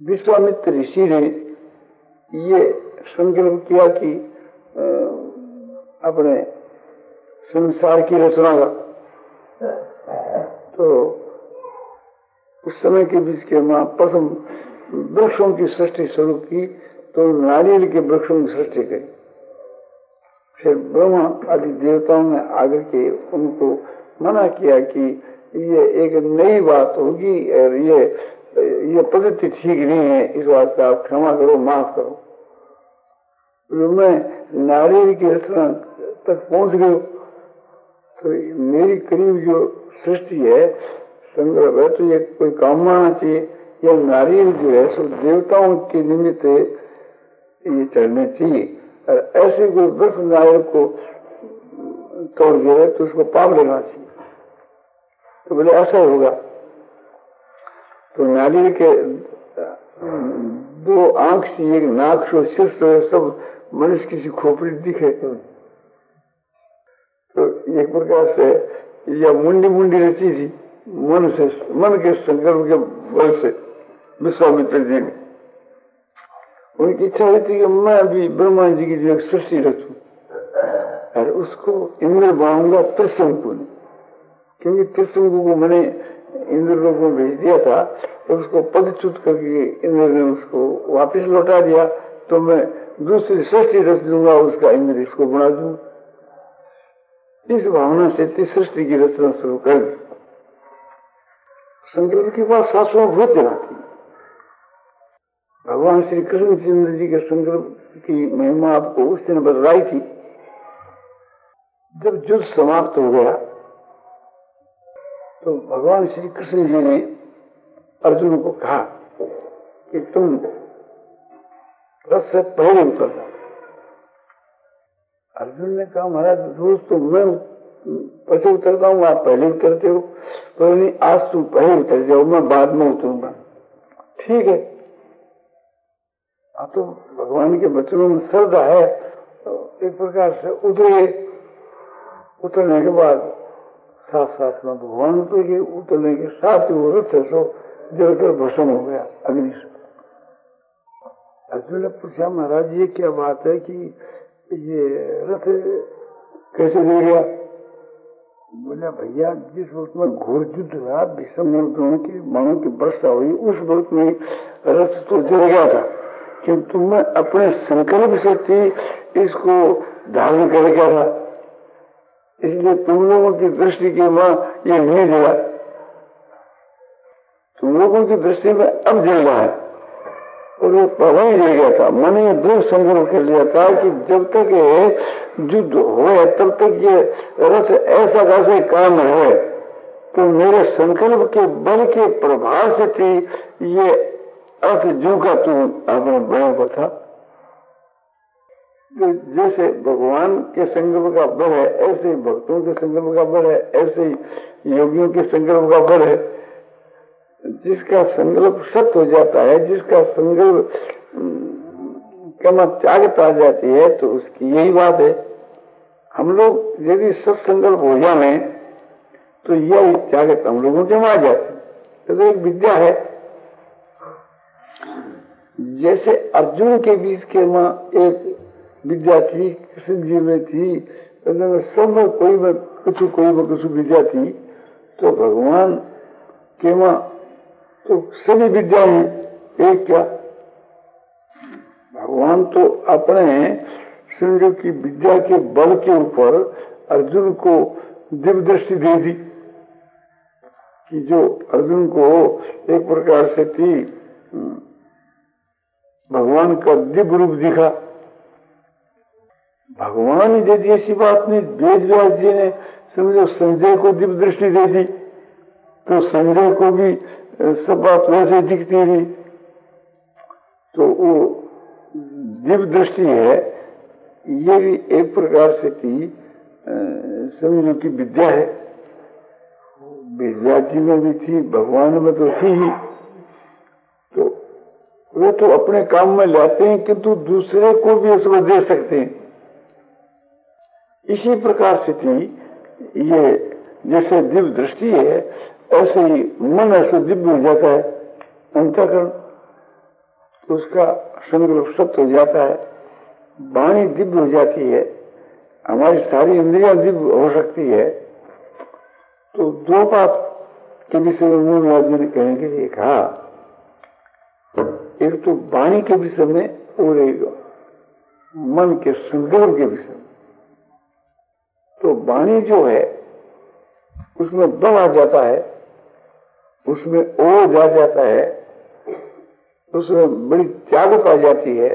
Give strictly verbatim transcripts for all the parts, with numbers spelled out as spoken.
विश्वामित्र ऋषि ने ये संकल्प किया कि अपने संसार की रचना का, तो उस समय के बीच के मां प्रथम वृक्षों की सृष्टि शुरू की, तो नारियल के वृक्षों की सृष्टि करी। फिर ब्रह्मा आदि देवताओं ने आकर के उनको मना किया कि ये एक नई बात होगी और ये ये पद्धति ठीक नहीं है, इस बात का आप क्षमा करो, माफ करो। तो मैं नारियल की रचना तक पहुंच गया, तो मेरी करीब जो सृष्टि है, संग्रह है, तो ये कोई काम आना चाहिए। यह नारियल जो है सो देवताओं के निमित्त ये चढ़ने चाहिए, और ऐसे कोई वृक्ष नारियल को तोड़ दिया तो उसको पाप लेना चाहिए। तो बोले ऐसा होगा। तो नारियल के दो आंख से, एक नाक से, सिर से, सब मनुष्य की सी खोपड़ी दिखे। तो एक प्रकार से यह मुंडी मुंडी रची थी मन से, मन के संकल्प के बल से विश्वामित्र जी ने। उनकी इच्छा हुई थी कि मैं भी ब्रह्मा जी की जो एक सृष्टि रचूं और उसको इंद्र बनाऊंगा त्रिशंकु ने, क्योंकि त्रिशंकु को मैंने इंद्र लोग को भेज दिया था, तो उसको पदच्युत करके इंद्र ने उसको वापस लौटा दिया। तो मैं दूसरी सृष्टि रच दूंगा, उसका इंद्र इसको बना दूंगा। इस भावना से सृष्टि की रचना शुरू कर दी। संकल्प की बात शास्त्रों में बहुत जगह थी। भगवान श्री कृष्णचंद्र जी के संकल्प की महिमा आपको उस दिन बतलाई थी। जब युद्ध समाप्त हो गया तो भगवान श्री कृष्ण जी ने अर्जुन को कहा कि तुम रथ से पहले उतर जाओ। अर्जुन ने कहा महाराज रोज तो मैं पीछे उतरता हूँ, आप पहले उतरते हो, तो नहीं आज तुम पहले उतर जाओ, मैं बाद में उतरूंगा। ठीक है। अब तो भगवान के वचनों में श्रद्धा है, तो एक प्रकार से उतरे। उतरने के बाद साथ साथ में भगवान उतर के, उतरने के साथ ही वो रथ सो जलकर भस्म हो गया अग्नि से। अर्जुन ने पूछा महाराज ये क्या बात है कि ये रथ कैसे दे गया? बोला भैया जिस वक्त में घोर युद्ध हुआ, भीष्म द्रोण की बाणों की वर्षा हुई, उस वक्त में रथ तो जल गया था, किंतु मैं अपने संकल्प से थी इसको धारण कर गया था, इसलिए तुम लोगों की दृष्टि के मां ये नहीं जला। तुम लोगों की दृष्टि में अब जल रहा है और वो पहले ही जल गया था। मैंने ये दो संकल्प कर लिया था कि जब तक ये युद्ध हो तब तक ये रथ ऐसा कैसे काम है, तो मेरे संकल्प के बल के प्रभाव से थी ये अर्थ जू का तुम आपने बड़ा को था। जैसे भगवान के संकल्प का बल है, ऐसे ही भक्तों के संकल्प का बल है, ऐसे ही योगियों के संकल्प का बल है। जिसका संकल्प सत्य हो जाता है, जिसका संकल्प कमा त्यागता आ जाती है, तो उसकी यही बात है। हम लोग यदि सत्संकल्प हो जाए तो यही त्यागत हम लोगों के में आ जाती है। तो एक विद्या है। जैसे अर्जुन के बीच के मां एक विद्या थी, कृष्ण जी में थी, तो सब में कोई में कुछ कोई में कुछ विद्या थी, तो भगवान के मां तो सभी विद्या है एक क्या? भगवान तो अपने समझो की विद्या के बल के ऊपर अर्जुन को दिव्य दृष्टि दे दी कि जो अर्जुन को एक प्रकार से थी भगवान का दिव्य रूप दिखा। भगवान यदि ऐसी बात नहीं, वेद व्यास जी ने समझो संजय को दिव्य दृष्टि दे दी, तो संजय को भी सब बात वैसे दिखती रही। तो वो दिव्य दृष्टि है, ये भी एक प्रकार से थी समझो की विद्या है। विद्या जी में भी थी, भगवान में तो थी ही। तो वे तो अपने काम में लाते हैं, किंतु दूसरे को भी उसमें दे सकते हैं। इसी प्रकार से थी ये, जैसे दिव्य दृष्टि है, ऐसे ही मन ऐसे दिव्य हो जाता है। अंतःकरण तो उसका संकल्प सत्य हो जाता है, वाणी दिव्य हो जाती है, हमारी सारी इंद्रियां दिव्य हो सकती है। तो दो बात के विषय में मूलवाद ने कहने के लिए कहा, एक तो वाणी के विषय में और एक मन के संकल्प के विषय में। तो वाणी जो है उसमें बल आ जाता है, उसमें ओज आ जाता है, उसमें बड़ी त्यागत आ जाती है।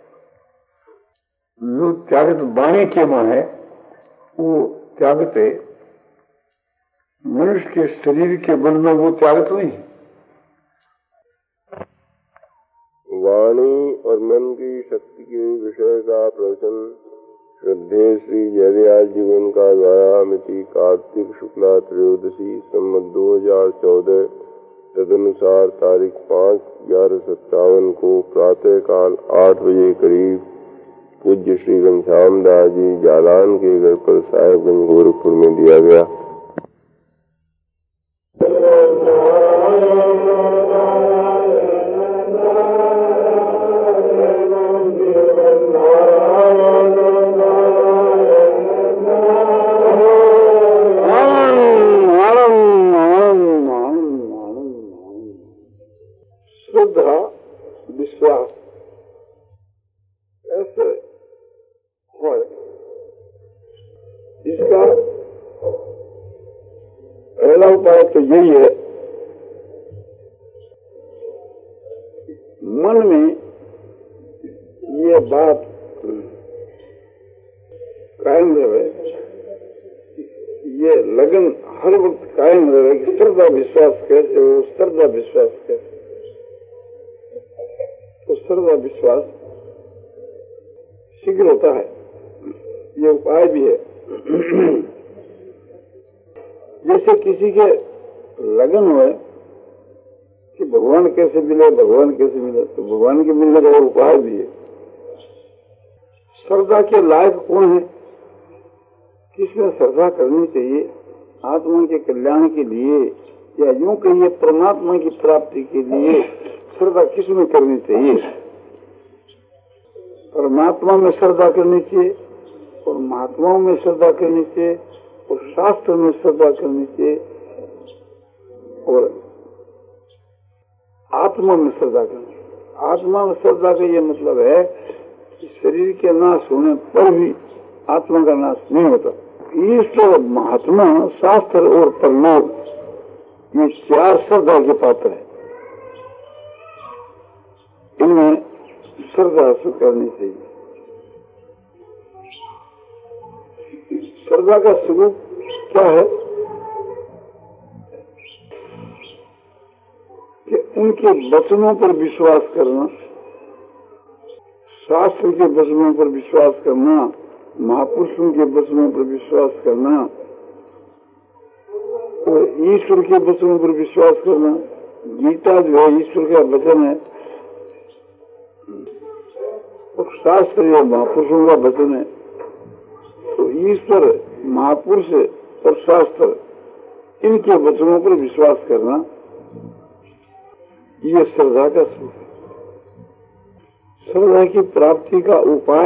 जो त्यागत वाणी के मां है वो त्यागत है, मनुष्य के शरीर के बल में वो त्यागत नहीं है। वाणी और मन की शक्ति के विषय का प्रवचन श्रद्धेय श्री जयदयाल जीवन का द्वारा मिति कार्तिक शुक्ला त्रयोदशी सम्मत दो हजार चौदह तदनुसार तारीख पाँच ग्यारह सत्तावन को प्रातः काल आठ बजे करीब पूज्य श्री घनश्याम दास जी जालान के घर पर साहेबगंज गोरखपुर में दिया गया। श्रद्धा विश्वास ऐसे हो, इसका पहला उपाय तो यही है, मन में ये बात कायम रहे, ये लगन हर वक्त कायम रहे कि श्रद्धा विश्वास कैसे हो, श्रद्धा विश्वास कैसे। तो श्रद्धा विश्वास शीघ्र होता है, ये उपाय भी है। जैसे किसी के लगन हो कि भगवान कैसे मिले, भगवान कैसे मिले, तो भगवान के मिलने का उपाय भी है। श्रद्धा के लायक कौन है, किसमें श्रद्धा करनी चाहिए आत्मा के कल्याण के लिए, या यूं कहिए परमात्मा की प्राप्ति के लिए श्रद्धा किसमें करनी चाहिए। परमात्मा में श्रद्धा करनी चाहिए और महात्माओं में श्रद्धा करनी चाहिए और शास्त्र में श्रद्धा करनी चाहिए और आत्मा में श्रद्धा करनी चाहिए। आत्मा में श्रद्धा का ये मतलब है कि शरीर के नाश होने पर भी आत्मा का नाश नहीं होता। ईश्वर, महात्मा, शास्त्र और परलोक, ये चार श्रद्धा के पात्र है, इनमें श्रद्धा से करनी चाहिए। श्रद्धा का स्वरूप क्या है कि उनके वचनों पर विश्वास करना, शास्त्र के वचनों पर विश्वास करना, महापुरुषों के वचनों पर विश्वास करना और ईश्वर के वचनों पर विश्वास करना। गीता जो है ईश्वर का वचन है और शास्त्र जो महापुरुषों का वचन है। तो ईश्वर, महापुरुष और शास्त्र, इनके वचनों पर विश्वास करना, ये श्रद्धा का स्वरूप है। श्रद्धा की प्राप्ति का उपाय,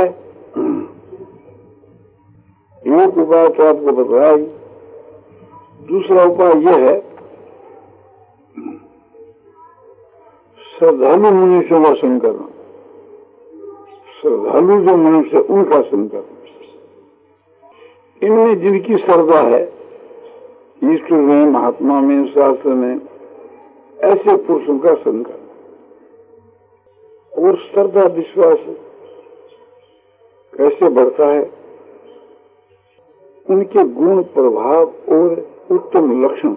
एक उपाय तो आपको बताया ही, दूसरा उपाय यह है श्रद्धालु मनुष्यों का संग करना। श्रद्धालु जो मनुष्य उनका संग करना, इनमें जिनकी श्रद्धा है ईश्वर में, महात्मा में, शास्त्र में, ऐसे पुरुषों का संग करना। और श्रद्धा विश्वास कैसे बढ़ता है, उनके गुण, प्रभाव और उत्तम लक्षण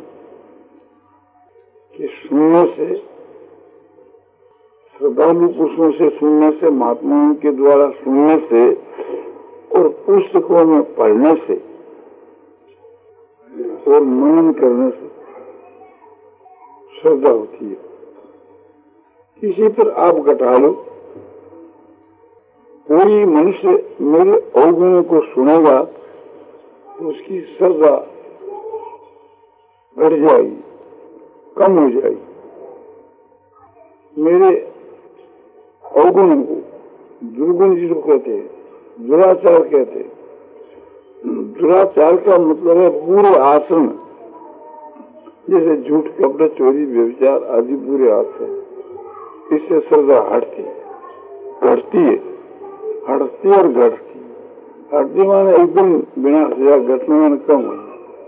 के सुनने से, श्रद्धालु पुरुषों से सुनने से, महात्माओं के द्वारा सुनने से और पुस्तकों में पढ़ने से और मनन करने से श्रद्धा होती है। किसी पर आप घटा लो, कोई मनुष्य मेरे अवगुणों को सुनेगा तो उसकी श्रद्धा बढ़ जाएगी, कम हो जाएगी। मेरे अवगुण को, दुर्गुण जिसको कहते हैं, दुराचार कहते हैं। दुराचार का मतलब है पूरे आचरण, जैसे झूठ, कपट, चोरी, व्यभिचार आदि बुरे आचरण। इससे श्रद्धा हटती घटती है, हटती और घटती। हटती माने एकदम विनाश या घटने माने कम हो।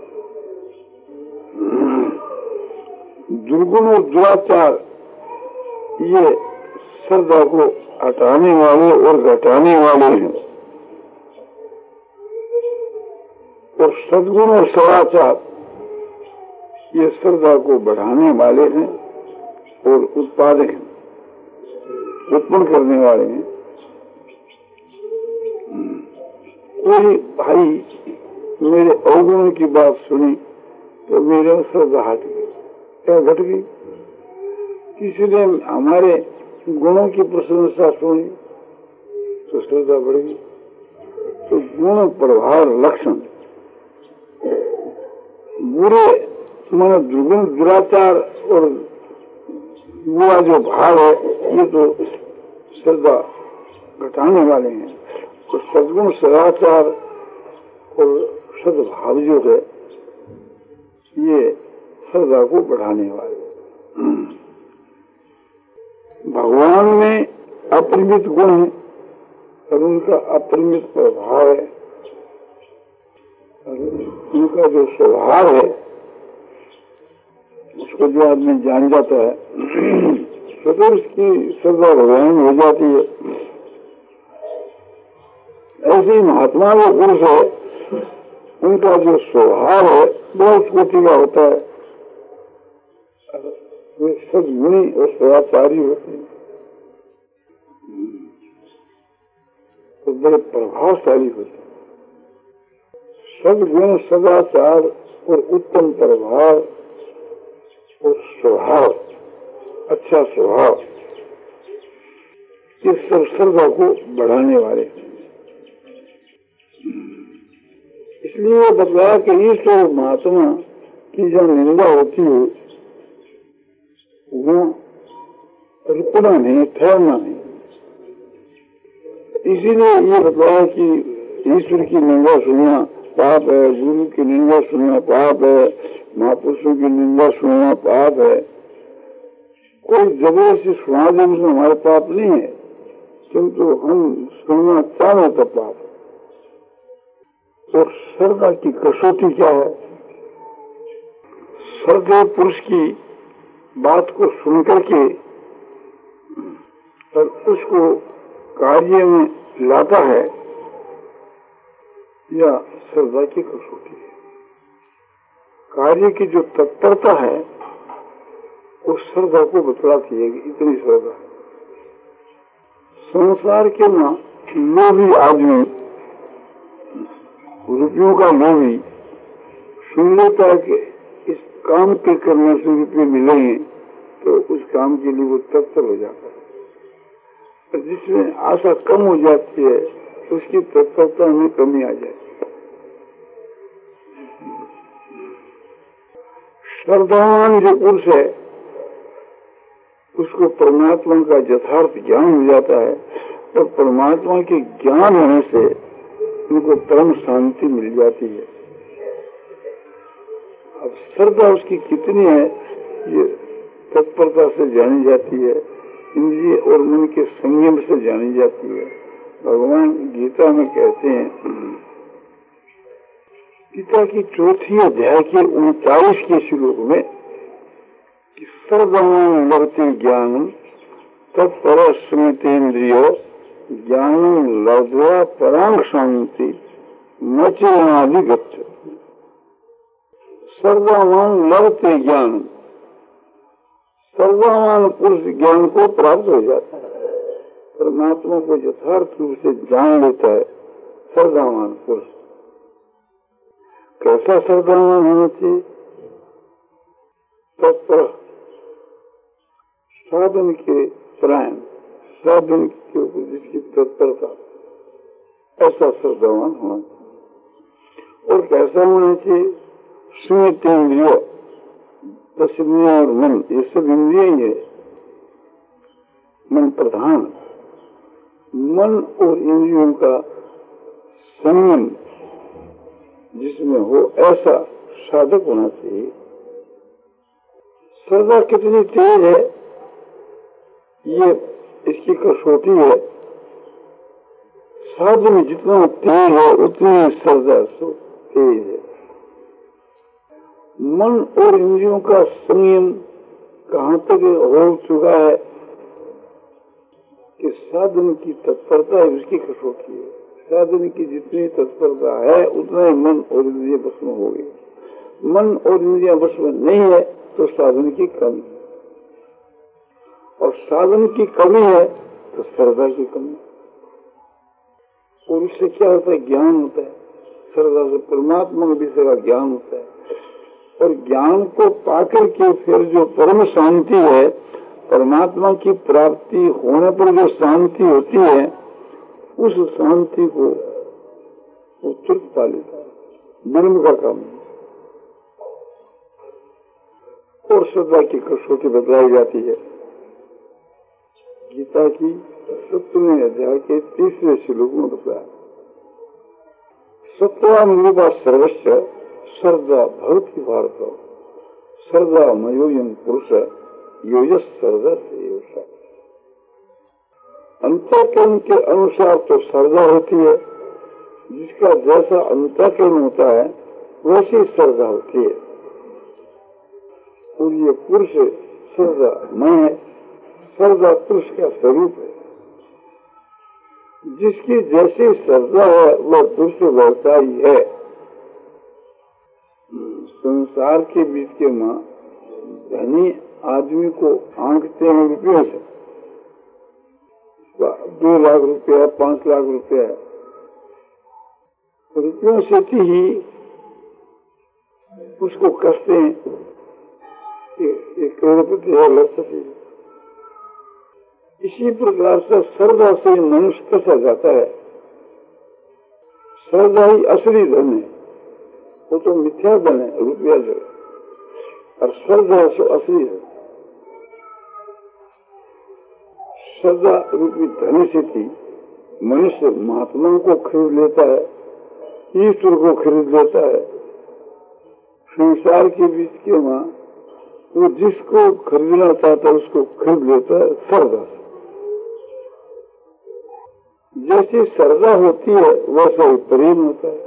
दुर्गुण और दुराचार ये श्रद्धा को हटाने वाले और घटाने वाले हैं, और सद्गुण और सदाचार ये श्रद्धा को बढ़ाने वाले हैं और उत्पादक हैं, उत्पन्न करने वाले हैं। कोई भाई मेरे अवगुणों की बात सुनी तो मेरे श्रद्धा हट गई, क्या घट गई? किसी ने हमारे गुणों की प्रशंसा सुनी तो श्रद्धा बढ़ गई। तो गुण प्रभाव लक्षण बुरे माने दुर्गुण दुराचार और बुरा जो भाव है ये तो श्रद्धा घटाने वाले हैं। तो सद्गुण सदाचार और सद्भाव जो है ये श्रद्धा को बढ़ाने वाले। भगवान में अपरिमित गुण है और उनका अपरिमित प्रभाव है, उनका जो स्वभाव है उसको जो आदमी जान जाता है तो उसकी श्रद्धा भगवान हो जाती है। ऐसे ही महात्मा जो पुरुष है उनका जो स्वभाव है बहुत कोटि का होता है, वे सद्गुणी और सदाचारी होते हैं, तो बड़े प्रभावशाली होते हैं। सद्गुण सदाचार और उत्तम प्रभाव और स्वभाव, अच्छा स्वभाव, ये सब श्रद्धा को बढ़ाने वाले। इसलिए बतलाया कि ईश्वर महात्मा की जो निंदा होती है वो रुकना नहीं, ठहरना नहीं। इसीलिए ये बतलाया कि ईश्वर की निंदा सुनना पाप है, गुरु की निंदा सुनना पाप है, महापुरुषों की निंदा सुनना पाप है। कोई जबरदस्ती सुना दे उसमें हमारा पाप नहीं है, किंतु हम सुनना चाहे तो पाप है। और श्रद्धा की कसौटी क्या है? श्रद्धेय पुरुष की बात को सुन करके और उसको कार्य में लाता है या श्रद्धा की कसौटी है। कार्य की जो तत्परता है वो श्रद्धा को बतलाती है कि इतनी श्रद्धा है। संसार के ना लोभी आदमी, रुपयों का लोभी, सुन लेता है कि इस काम के करने से रुपये मिलेंगे तो उस काम के लिए वो तत्पर हो जाता है। जिसमें आशा कम हो जाती है उसकी तत्परता में कमी आ जाती है। श्रद्धावान जो पुरुष है उसको परमात्मा का यथार्थ ज्ञान हो जाता है और परमात्मा के ज्ञान होने से उनको परम शांति मिल जाती है। अब श्रद्धा उसकी कितनी है ये तत्परता से जानी जाती है, इंद्रिय और मन के संयम से जानी जाती है। भगवान गीता में कहते हैं, गीता की चौथी अध्याय के उनतालीस के श्लोक में, सर्वमान लभते ज्ञानम तत्पर स्मृतेन्द्रियो ज्ञानम लब्ध्वा परांग शांति न चेनाधिगच्छति। सर्वमान लभते ज्ञान, सर्वमान पुरुष ज्ञान को प्राप्त हो जाता है, परमात्मा को यथार्थ रूप से जान लेता है सर्वमान पुरुष। कैसा सर्वमान होना चाहिए? तत्पर साधन के परायण, साधन के ऊपर जिसकी तत्परता, ऐसा श्रद्धावान होना चाहिए। और कैसा होना चाहिए? स्मृति इंद्रिय, दस इंद्रिया और मन, ये सब इंद्रिय ही है, मन प्रधान, मन और इंद्रियों का संयम जिसमें हो ऐसा साधक होना चाहिए। श्रद्धा कितनी तेज है ये इसकी कसौटी है। साधन जितना तेज है उतनी श्रद्धा तेज है। मन और इंद्रियों का संयम कहाँ तक हो चुका है कि साधन की तत्परता है उसकी कसौटी है। साधन की जितनी तत्परता है उतना ही मन और इंद्रिय भस्म हो गए। मन और इंद्रिया भस्म नहीं है तो साधन की कमी है, और साधन की कमी है तो श्रद्धा की कमी। और इससे क्या होता है? ज्ञान होता है। श्रद्धा से परमात्मा के विषय का ज्ञान होता है, और ज्ञान को पाकर के फिर जो परम शांति है, परमात्मा की प्राप्ति होने पर जो शांति होती है, उस शांति को वो तुरंत पा लेता है। ब्रह्म का काम है। और श्रद्धा की कसौटी बतलाई जाती है गीता की सत्रहवें अध्याय के तीसरे श्लोक में बताया, सत्वानुरूपा सर्वस्व श्रद्धा भवति भारत, श्रद्धा मयोयम पुरुष योजस श्रद्धा से। अंतःकरण के अनुसार तो श्रद्धा होती है, जिसका जैसा अंतःकरण होता है वैसी श्रद्धा होती है। और ये पुरुष श्रद्धा मैं है, श्रद्धा पुरुष का स्वरूप है। जिसकी जैसी श्रद्धा है वह पुरुष बढ़ता ही है। संसार के बीच के माँ धनी आदमी को आंकते हैं रुपयों से। दो लाख रुपया, पांच लाख रुपया, रुपयों से ही उसको कसते हैं एक करोड़पति है लखपति। इसी प्रकार से श्रद्धा से मनुष्य कसा जाता है। श्रद्धा ही असली धन है, वो तो मिथ्या धन है रुपया जो, और श्रद्धा से असली है। श्रद्धा रूपी धन से थी मनुष्य महात्माओं को खरीद लेता है, ईश्वर को खरीद लेता है। संसार के बीच के वहां वो जिसको खरीदना चाहता है उसको खरीद लेता है श्रद्धा से। जैसी श्रद्धा होती है वैसा ही प्रेम होता है।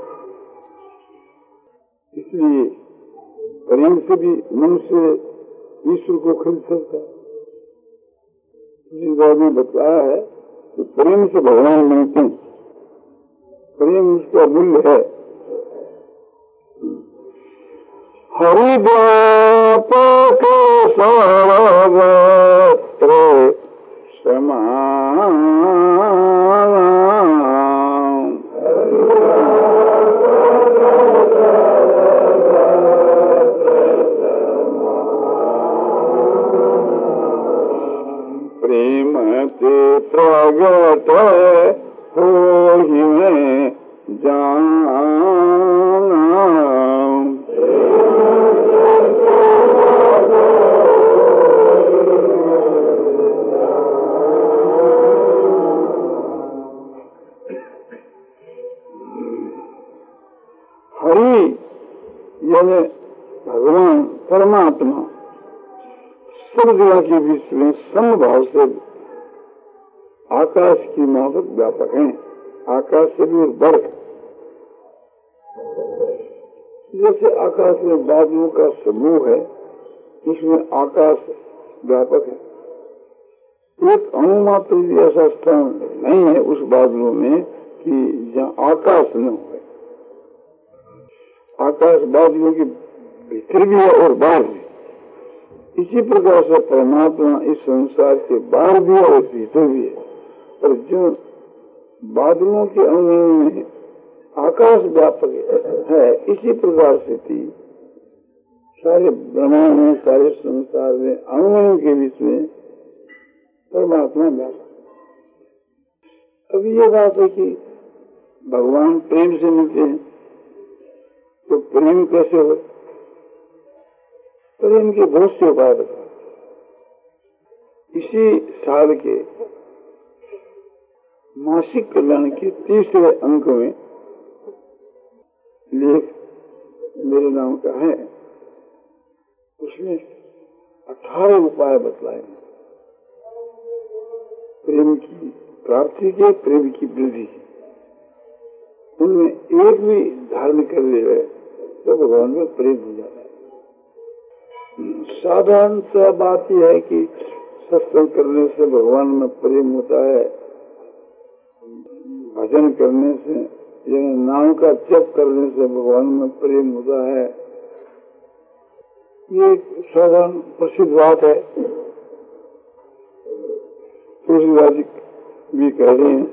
इसलिए प्रेम से भी मनुष्य ईश्वर को खरीद सकता है। जिस बात में बताया है कि प्रेम से भगवान मिलते हैं, प्रेम उसका मूल्य है। हरि व्यापक सर्वत्र समान, प्रेम से प्रगट होहि में जाना। हरि यानी भगवान परमात्मा सब जगह के बीच में समभाव से आकाश की माफक व्यापक है। आकाश से भी बढ़, जैसे आकाश में बादलों का समूह है, उसमें आकाश व्यापक है। एक अणु मात्र भी ऐसा स्थान नहीं है उस बादलों में कि जहाँ आकाश न हो। आकाश बादलों के भीतर भी है और बाहर भी। इसी प्रकार से परमात्मा इस संसार के बाहर भी है और भीतर भी है। और जो बादलों के अंगों में आकाश व्यापक है, इसी प्रकार से थी सारे ब्रह्मांड में, सारे संसार में अंगों के बीच में परमात्मा व्यापक। अब ये बात है कि भगवान प्रेम से मिलते हैं, तो प्रेम कैसे हो? प्रेम के बहुत से उपाय बता। इसी साल के मासिक कल्याण के तीसरे अंक में लेख मेरे नाम का है, उसमें अठारह उपाय बतलाए प्रेम की प्राप्ति के, प्रेम की वृद्धि की। उनमें एक भी धारण कर ले तो भगवान में प्रेम हो जाता है। साधारण सा बात यह है कि सत्संग करने से भगवान में प्रेम होता है, भजन करने से या नाम का जप करने से भगवान में प्रेम होता है। ये साधारण प्रसिद्ध बात है, तुलसीदास जी भी कह रहे हैं,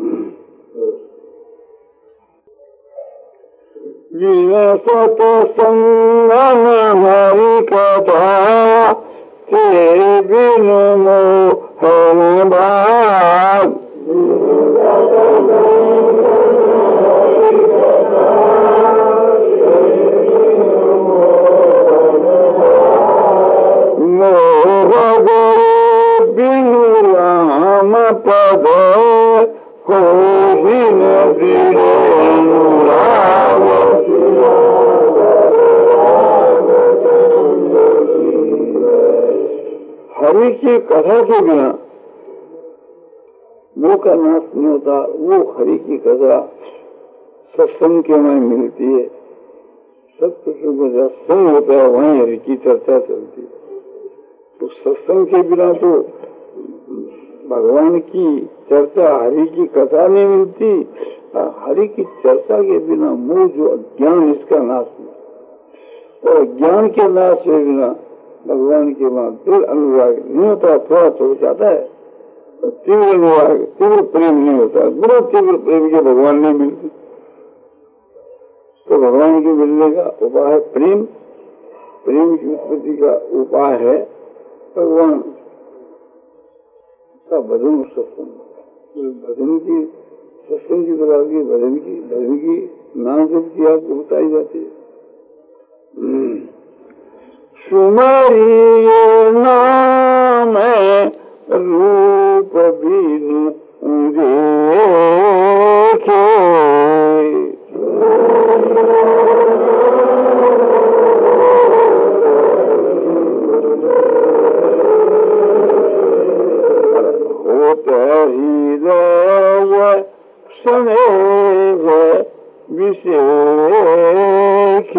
सत्संग हरि कथा तेरे बिनु मोह भाग। मोह बिनु राम पद हो बिन अनुराग। हरि की कथा के बिना वो का नाश नहीं होता। वो हरि की कथा सत्संग के में मिलती है, सब कुछ जहाँ संग होता है वहीं हरि की चर्चा चलती है। तो सत्संग के बिना तो भगवान की चर्चा, हरि की कथा नहीं मिलती। हरि की चर्चा के बिना मूल जो अज्ञान, इसका नाश नहीं। और ज्ञान के नाश के बिना भगवान के वहां दिल अनुराग नहीं होता, थोड़ा तो हो जाता है। तीव्र अनुराग, तीव्र प्रेम नहीं होता। बड़ा तीव्र प्रेम के भगवान नहीं मिलते। तो भगवान के मिलने का उपाय है प्रेम। प्रेम की उत्पत्ति का उपाय है भगवान का भजन, सत्संग। भजन की, सत्संग की तरह की भजन की, भजन की नाम जप की आपको बताई जाती है। सुमरिए नाम रूप बिनु देखे, होते ही रह स्नेह विषेख।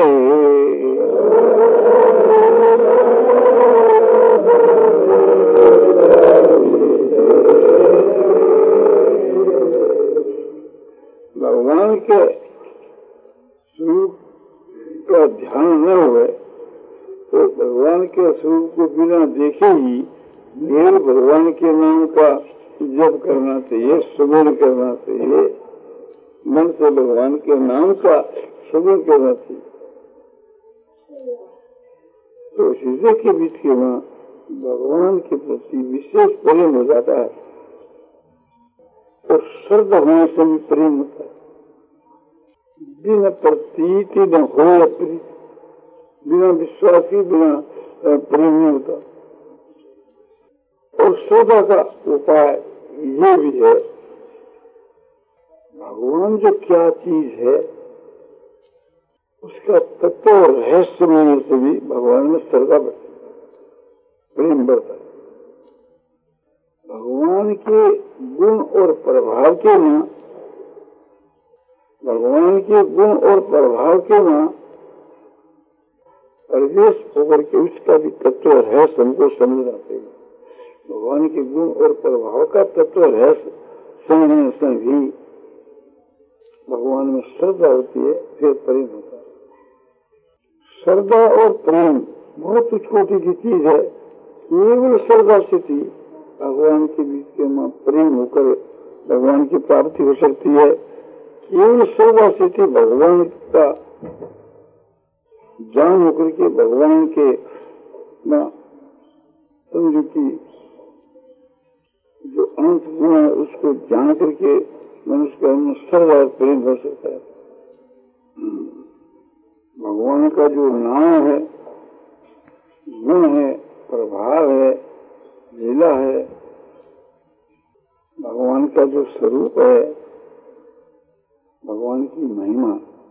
भगवान के स्वरूप का ध्यान न हुए तो भगवान के स्वरूप को बिना देखे ही केवल भगवान के नाम का जप करना चाहिए, सुमरन करना चाहिए। मन से भगवान के नाम का सुमरन करना चाहिए। तो हृदय के बीच के वहाँ भगवान के प्रति विशेष प्रेम हो जाता है। और श्रद्धा होने से भी प्रेम होता है। बिना प्रतीति न हो प्रीति, बिना विश्वासी बिना प्रेम नहीं होता। और श्रद्धा का उपाय ये भी है, भगवान जो क्या चीज है उसका तत्व और रहस्य मिलने से भी भगवान में श्रद्धा बढ़ती है, प्रेम बढ़ता है। भगवान के गुण और प्रभाव के ना, भगवान के गुण और प्रभाव के ना प्रवेश होकर के उसका भी तत्व रहस्य हमको समझना चाहिए। भगवान के गुण और प्रभाव का तत्व रहस्य समझने से भी भगवान में श्रद्धा होती है, फिर प्रेम होता है। श्रद्धा और प्रेम बहुत छोटी की चीज है। केवल श्रद्धा से थी भगवान के बीच के मां प्रेम होकर भगवान की प्राप्ति हो सकती है। केवल श्रद्धा से थी भगवान का जान होकर के भगवान के समझती जो अंत गुण है उसको जान करके मनुष्य का श्रद्धा और प्रेम हो सकता है। भगवान का जो नाम है, गुण है, प्रभाव है, लीला है, भगवान का जो स्वरूप है, भगवान की महिमा,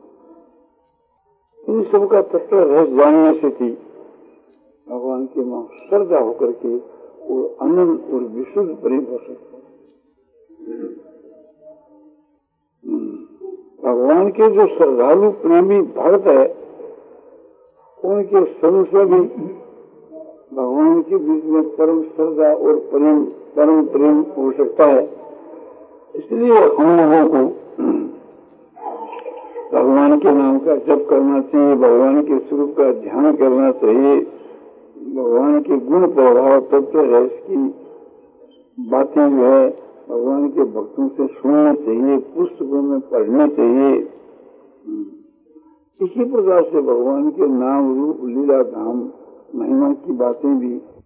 इन सब का तत्व रहस्य जानने से थी भगवान के मां श्रद्धा होकर के और अनंत और विशुद्ध प्रेम हो सकता है। भगवान के जो श्रद्धालु प्रेमी भक्त है, उनके स्वरूप से भी भगवान के बीच में परम श्रद्धा और प्रेम परम प्रेम हो सकता है। इसलिए हम लोगों को भगवान के नाम का जप करना चाहिए, भगवान के स्वरूप का ध्यान करना चाहिए, भगवान के गुण प्रभाव तत्व रहस्य की बातें जो है भगवान के भक्तों से सुनना चाहिए, पुस्तकों में पढ़ना चाहिए। इसी प्रकार से भगवान के नाम रूप लीला धाम महिमा की बातें भी